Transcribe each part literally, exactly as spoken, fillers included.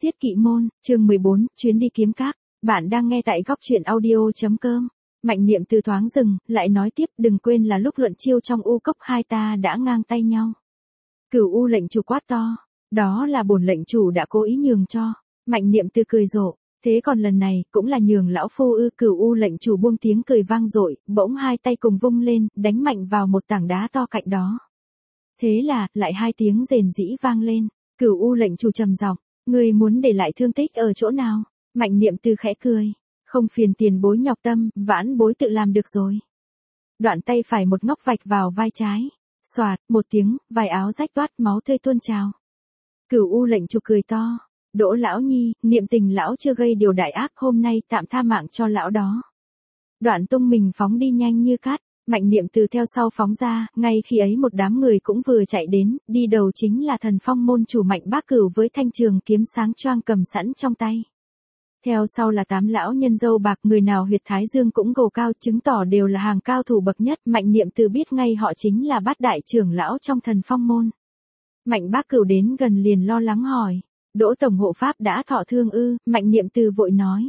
Tiết Kỵ Môn, chương mười bốn, chuyến đi kiếm các. Bạn đang nghe tại góc truyện audio.com. Mạnh Niệm Từ thoáng dừng, lại nói tiếp, đừng quên là lúc luận chiêu trong U cốc hai ta đã ngang tay nhau. Cửu U lệnh chủ quát to, đó là bổn lệnh chủ đã cố ý nhường cho. Mạnh Niệm Từ cười rộ, thế còn lần này cũng là nhường lão phu ư? Cửu U lệnh chủ buông tiếng cười vang dội, bỗng hai tay cùng vung lên, đánh mạnh vào một tảng đá to cạnh đó. Thế là, lại hai tiếng rền rĩ vang lên. Cửu U lệnh chủ trầm giọng, ngươi muốn để lại thương tích ở chỗ nào? Mạnh Niệm Từ khẽ cười, không phiền tiền bối nhọc tâm, vãn bối tự làm được rồi. Đoạn tay phải một ngóc vạch vào vai trái, xoạt, một tiếng, vài áo rách toát, máu tươi tuôn trào. Cửu U lệnh chủ cười to, Đỗ lão nhi, niệm tình lão chưa gây điều đại ác, hôm nay tạm tha mạng cho lão đó. Đoạn tung mình phóng đi nhanh như cát. Mạnh Niệm Từ theo sau phóng ra, ngay khi ấy một đám người cũng vừa chạy đến, đi đầu chính là Thần Phong môn chủ Mạnh Bác Cửu với thanh trường kiếm sáng choang cầm sẵn trong tay. Theo sau là tám lão nhân dâu bạc, người nào huyệt thái dương cũng gồ cao, chứng tỏ đều là hàng cao thủ bậc nhất. Mạnh Niệm Từ biết ngay họ chính là bát đại trưởng lão trong Thần Phong môn. Mạnh Bác Cửu đến gần liền lo lắng hỏi, Đỗ tổng hộ pháp đã thọ thương ư? Mạnh Niệm Từ vội nói,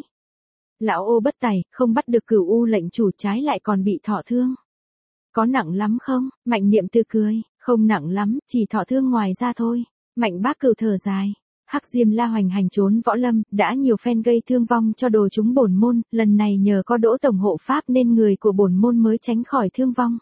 lão ô bất tài, không bắt được Cửu U lệnh chủ, trái lại còn bị thọ thương. Có nặng lắm không? Mạnh Niệm Từ cười, không nặng lắm, chỉ thọ thương ngoài ra thôi. Mạnh Bác Cửu thở dài, Hắc Diêm La hoành hành trốn võ lâm, đã nhiều phen gây thương vong cho đồ chúng bổn môn, lần này nhờ có Đỗ tổng hộ pháp nên người của bổn môn mới tránh khỏi thương vong.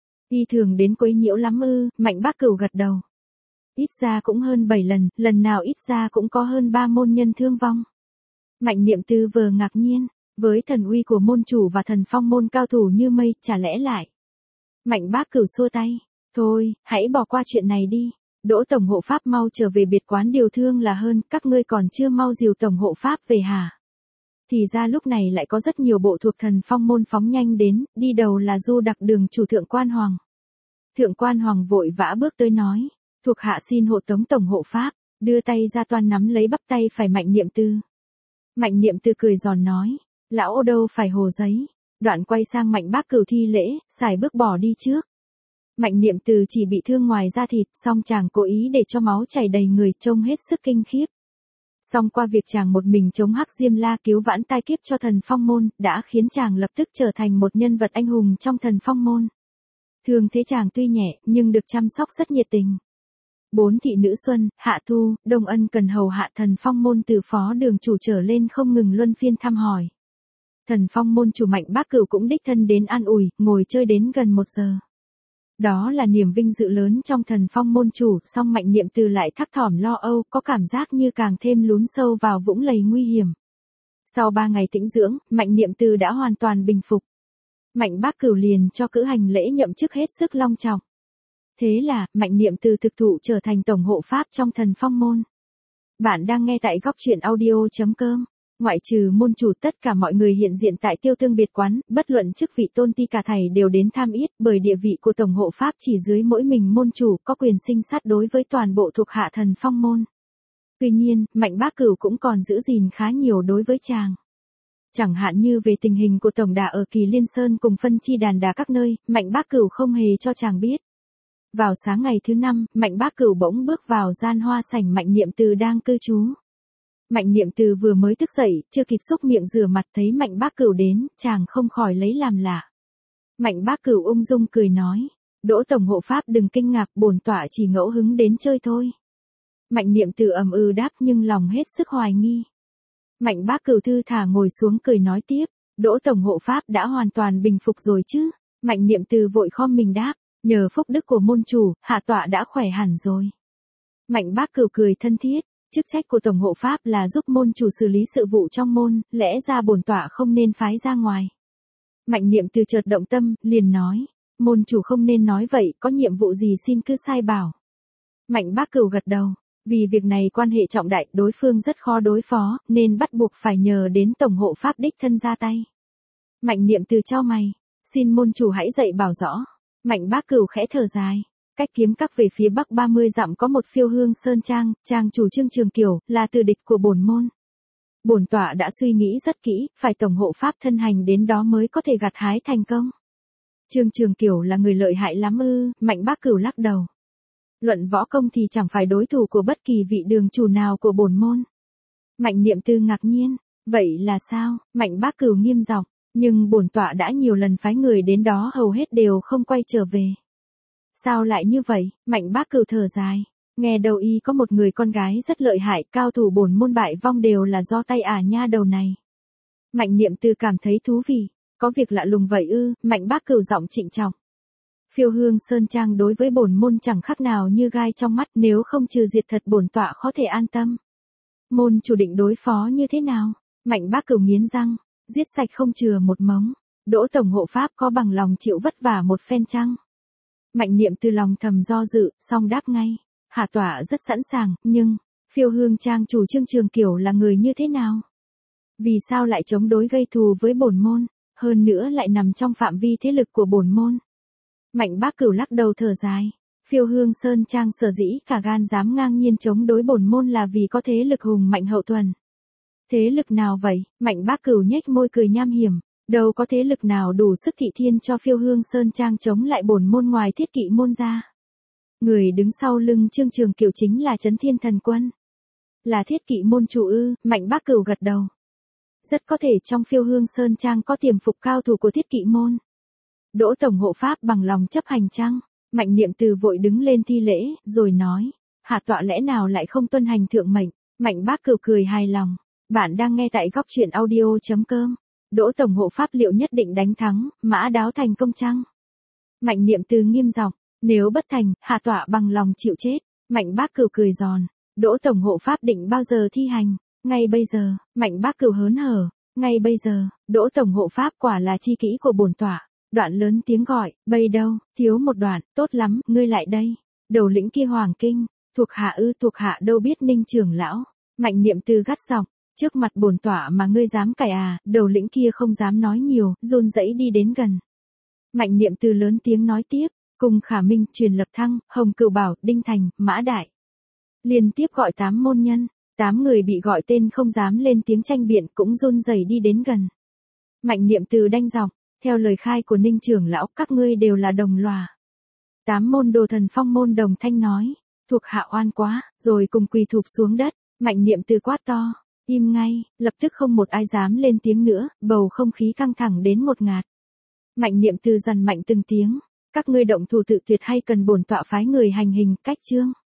Y thường đến quấy nhiễu lắm ư? Mạnh Bác Cửu gật đầu. Ít ra cũng hơn bảy lần, lần nào ít ra cũng có hơn ba môn nhân thương vong. Mạnh Niệm Từ vừa ngạc nhiên, với thần uy của môn chủ và Thần Phong môn cao thủ như mây, chả lẽ lại. Mạnh Bác Cửu xua tay, thôi, hãy bỏ qua chuyện này đi. Đỗ tổng hộ pháp mau trở về biệt quán điều thương là hơn, các ngươi còn chưa mau dìu tổng hộ pháp về hả? Thì ra lúc này lại có rất nhiều bộ thuộc Thần Phong môn phóng nhanh đến, đi đầu là Du Đặc Đường chủ Thượng Quan Hoàng. Thượng Quan Hoàng vội vã bước tới nói, thuộc hạ xin hộ tống tổng hộ pháp, đưa tay ra toan nắm lấy bắp tay phải Mạnh Niệm Từ. Mạnh Niệm Từ cười giòn nói, lão ô đâu phải hồ giấy. Đoạn quay sang Mạnh Bác Cửu thi lễ, xài bước bỏ đi trước. Mạnh Niệm Từ chỉ bị thương ngoài da thịt, song chàng cố ý để cho máu chảy đầy người, trông hết sức kinh khiếp. Song qua việc chàng một mình chống Hắc Diêm La cứu vãn tai kiếp cho Thần Phong môn, đã khiến chàng lập tức trở thành một nhân vật anh hùng trong Thần Phong môn. Thương thế chàng tuy nhẹ, nhưng được chăm sóc rất nhiệt tình. Bốn thị nữ Xuân, Hạ Thu, Đông Ân cần hầu hạ Thần Phong môn từ phó đường chủ trở lên không ngừng luân phiên thăm hỏi. Thần Phong môn chủ Mạnh Bác Cửu cũng đích thân đến an ủi, ngồi chơi đến gần một giờ. Đó là niềm vinh dự lớn trong Thần Phong môn chủ, song Mạnh Niệm Từ lại thấp thỏm lo âu, có cảm giác như càng thêm lún sâu vào vũng lầy nguy hiểm. Sau ba ngày tĩnh dưỡng, Mạnh Niệm Từ đã hoàn toàn bình phục. Mạnh Bác Cửu liền cho cử hành lễ nhậm chức hết sức long trọng. Thế là, Mạnh Niệm Từ thực thụ trở thành tổng hộ pháp trong Thần Phong môn. Bạn đang nghe tại góc truyện audio.com. Ngoại trừ môn chủ, tất cả mọi người hiện diện tại Tiêu Tương biệt quán, bất luận chức vị tôn ti cả thảy đều đến tham yết, bởi địa vị của tổng hộ pháp chỉ dưới mỗi mình môn chủ, có quyền sinh sát đối với toàn bộ thuộc hạ Thần Phong môn. Tuy nhiên, Mạnh Bác Cửu cũng còn giữ gìn khá nhiều đối với chàng. Chẳng hạn như về tình hình của tổng đà ở Kỳ Liên Sơn cùng phân chi đàn đà các nơi, Mạnh Bác Cửu không hề cho chàng biết. Vào sáng ngày thứ năm, Mạnh Bác Cửu bỗng bước vào gian hoa sảnh Mạnh Niệm Từ đang cư trú. Mạnh Niệm Từ vừa mới thức dậy, chưa kịp xúc miệng rửa mặt thấy Mạnh Bác Cửu đến, chàng không khỏi lấy làm lạ. Mạnh Bác Cửu ung dung cười nói, Đỗ tổng hộ pháp đừng kinh ngạc, bổn tọa chỉ ngẫu hứng đến chơi thôi. Mạnh Niệm Từ ầm ừ đáp nhưng lòng hết sức hoài nghi. Mạnh Bác Cửu thư thả ngồi xuống cười nói tiếp, Đỗ tổng hộ pháp đã hoàn toàn bình phục rồi chứ? Mạnh Niệm Từ vội khom mình đáp, nhờ phúc đức của môn chủ, hạ tọa đã khỏe hẳn rồi. Mạnh Bác Cửu cười thân thiết, chức trách của tổng hộ pháp là giúp môn chủ xử lý sự vụ trong môn, lẽ ra bổn tọa không nên phái ra ngoài. Mạnh Niệm Từ chợt động tâm, liền nói, môn chủ không nên nói vậy, có nhiệm vụ gì xin cứ sai bảo. Mạnh Bác Cửu gật đầu, vì việc này quan hệ trọng đại, đối phương rất khó đối phó, nên bắt buộc phải nhờ đến tổng hộ pháp đích thân ra tay. Mạnh Niệm Từ chau mày, xin môn chủ hãy dạy bảo rõ. Mạnh Bác Cửu khẽ thở dài, cách kiếm các về phía bắc ba mươi dặm có một phiêu hương sơn trang, trang chủ Trương Trường Kiều, là tử địch của bổn môn. Bổn tọa đã suy nghĩ rất kỹ, phải tổng hộ pháp thân hành đến đó mới có thể gặt hái thành công. Trương Trường Kiều là người lợi hại lắm ư? Mạnh Bác Cửu lắc đầu. Luận võ công thì chẳng phải đối thủ của bất kỳ vị đường chủ nào của bổn môn. Mạnh Niệm Tư ngạc nhiên, vậy là sao? Mạnh Bác Cửu nghiêm giọng, nhưng bổn tọa đã nhiều lần phái người đến đó hầu hết đều không quay trở về. Sao lại như vậy? Mạnh Bác Cửu thở dài, nghe đầu y có một người con gái rất lợi hại, cao thủ bổn môn bại vong đều là do tay ả nha đầu này. Mạnh Niệm Tư cảm thấy thú vị, có việc lạ lùng vậy ư? Mạnh Bác Cửu giọng trịnh trọng. Phiêu Hương Sơn Trang đối với bổn môn chẳng khác nào như gai trong mắt, nếu không trừ diệt thật bổn tọa khó thể an tâm. Môn chủ định đối phó như thế nào? Mạnh Bác Cửu nghiến răng, giết sạch không chừa một mống. Đỗ tổng hộ pháp có bằng lòng chịu vất vả một phen chăng? Mạnh Niệm Từ lòng thầm do dự, song đáp ngay, hạ tọa rất sẵn sàng, nhưng Phiêu Hương Trang chủ Trương Trường Kiểu là người như thế nào? Vì sao lại chống đối gây thù với bổn môn, hơn nữa lại nằm trong phạm vi thế lực của bổn môn? Mạnh Bác Cửu lắc đầu thở dài, Phiêu Hương Sơn Trang sở dĩ cả gan dám ngang nhiên chống đối bổn môn là vì có thế lực hùng mạnh hậu thuần. Thế lực nào vậy? Mạnh Bác Cửu nhếch môi cười nham hiểm, đâu có thế lực nào đủ sức thị thiên cho Phiêu Hương Sơn Trang chống lại bổn môn ngoài Thiết Kỵ môn ra. Người đứng sau lưng Trương Trường Kiểu chính là Chấn Thiên Thần Quân. Là Thiết Kỵ môn chủ ư? Mạnh Bác Cửu gật đầu. Rất có thể trong Phiêu Hương Sơn Trang có tiềm phục cao thủ của Thiết Kỵ môn. Đỗ tổng hộ pháp bằng lòng chấp hành chăng? Mạnh Niệm Từ vội đứng lên thi lễ, rồi nói, hạ tọa lẽ nào lại không tuân hành thượng mệnh? Mạnh Bác Cửu cười hài lòng, bạn đang nghe tại góc truyện audio chấm com. Đỗ tổng hộ pháp liệu nhất định đánh thắng, mã đáo thành công chăng? Mạnh Niệm Từ nghiêm giọng, nếu bất thành, hạ tọa bằng lòng chịu chết. Mạnh Bác Cửu cười giòn, Đỗ tổng hộ pháp định bao giờ thi hành? Ngay bây giờ. Mạnh Bác Cửu hớn hở, ngay bây giờ. Đỗ tổng hộ pháp quả là chi kỷ của bổn tọa. Đoạn lớn tiếng gọi, bây đâu, thiếu một đoạn, tốt lắm, ngươi lại đây. Đầu lĩnh kia Hoàng Kinh, thuộc hạ ư? Thuộc hạ đâu biết Ninh trưởng lão. Mạnh Niệm Từ gắt giọng, trước mặt bổn tọa mà ngươi dám cãi à? Đầu lĩnh kia không dám nói nhiều, run rẩy đi đến gần. Mạnh Niệm Từ lớn tiếng nói tiếp, cùng Khả Minh, Truyền Lập Thăng, Hồng Cửu Bảo, Đinh Thành, Mã Đại. Liên tiếp gọi tám môn nhân, tám người bị gọi tên không dám lên tiếng tranh biện cũng run rẩy đi đến gần. Mạnh Niệm Từ đanh giọng, theo lời khai của Ninh trưởng lão, các ngươi đều là đồng lòa. Tám môn đồ Thần Phong môn đồng thanh nói, thuộc hạ oan quá, rồi cùng quỳ thụp xuống đất. Mạnh Niệm Từ quát to, im ngay, lập tức không một ai dám lên tiếng nữa, bầu không khí căng thẳng đến ngột ngạt. Mạnh Niệm Từ dằn mạnh từng tiếng, các ngươi động thủ tự tuyệt hay cần bổn tọa phái người hành hình, cách chương.